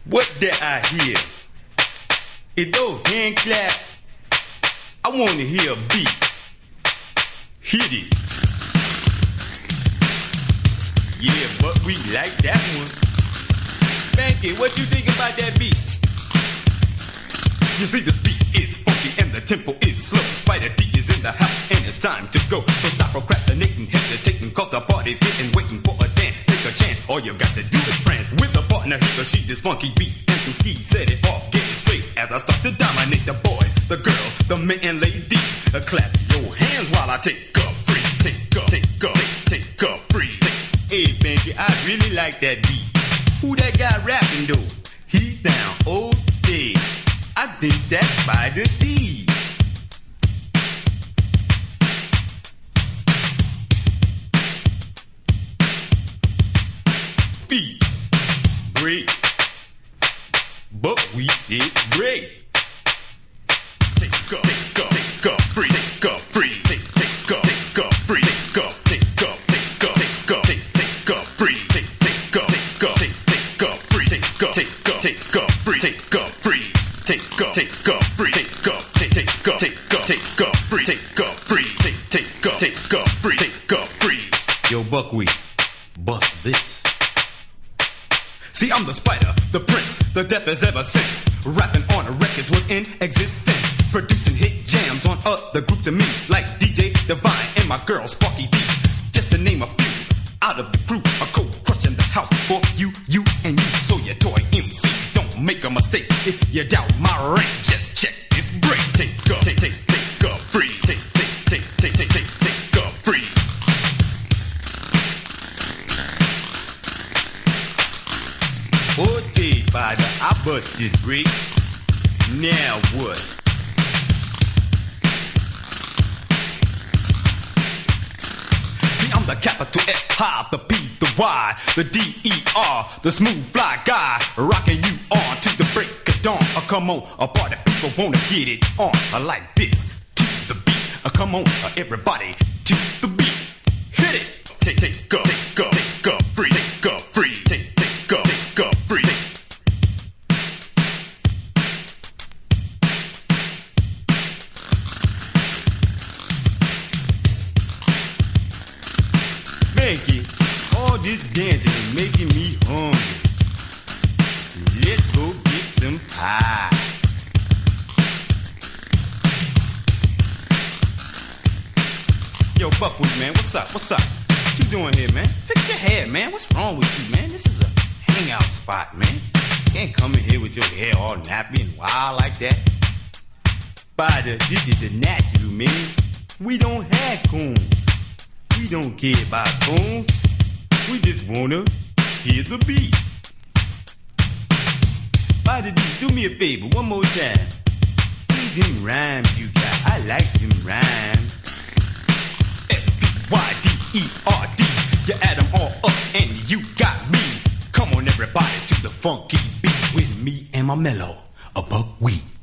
What did I hear? Is those hand claps? I want to hear a beat. Hit it. Yeah, but we like that one. Banky, what you think about that beat? You see, this beat is funky and the tempo is slow. Spider D is in the house and it's time to go. So stop procrastinating, hesitating, cause the party's getting, waiting for a dance. Take a chance, all you got to do is prance. With a partner, he or she, this funky beat and some skis. Set it off, get it straight as I start to dominate the boys, the girls, the men and ladies. Clap your hands while I take a free. Take a free. Hey, Banky, I really like that beat. Who that guy rapping though? He's down all day. I think that's Spider D. Beat, break, buckwheat is great. Take a free, take a free, take a free, take a free, take a free, take a free, take a free. Take a freeze. Yo, Buckwheat, bust this. See, I'm the Spider, the Prince, the deafest ever since. Rapping on records was in existence. Producing hit jams on other groups and me, like DJ Divine and my girl Sparky D. Just to name a few, out of the crew, a cold crushing the house for you and you. So your toy MCs, don't make a mistake. If you doubt my rank, just check this break. Take a free, take a free. Okay, Spider, I bust this break. Now what? See, I'm the capital S, high, the P, the Y, the D-E-R, the smooth fly guy, rocking you on to the break of dawn. Come on, party people wanna get it on like this to the beat. Come on, everybody to the beat. Hit it. Take a free, take a free, take a free. Banky, all this dancing is making me hungry. Let's go get some pie. Yo, Buckwheat, man, what's up? What you doing here, man? Fix your hair, man. What's wrong with you, man? This is a hangout spot, man. You can't come in here with your hair all nappy and wild like that. Spider, this is the natural, man. We don't have combs. We don't care about combs. We just wanna hear the beat. Spider, do me a favor, one more time. Read them rhymes you got. I like them rhymes. S-P-Y-D-E-R-D. You add them all up and you got me. Come on, everybody, to the funky beat with me and my mellow, a Buckwheat.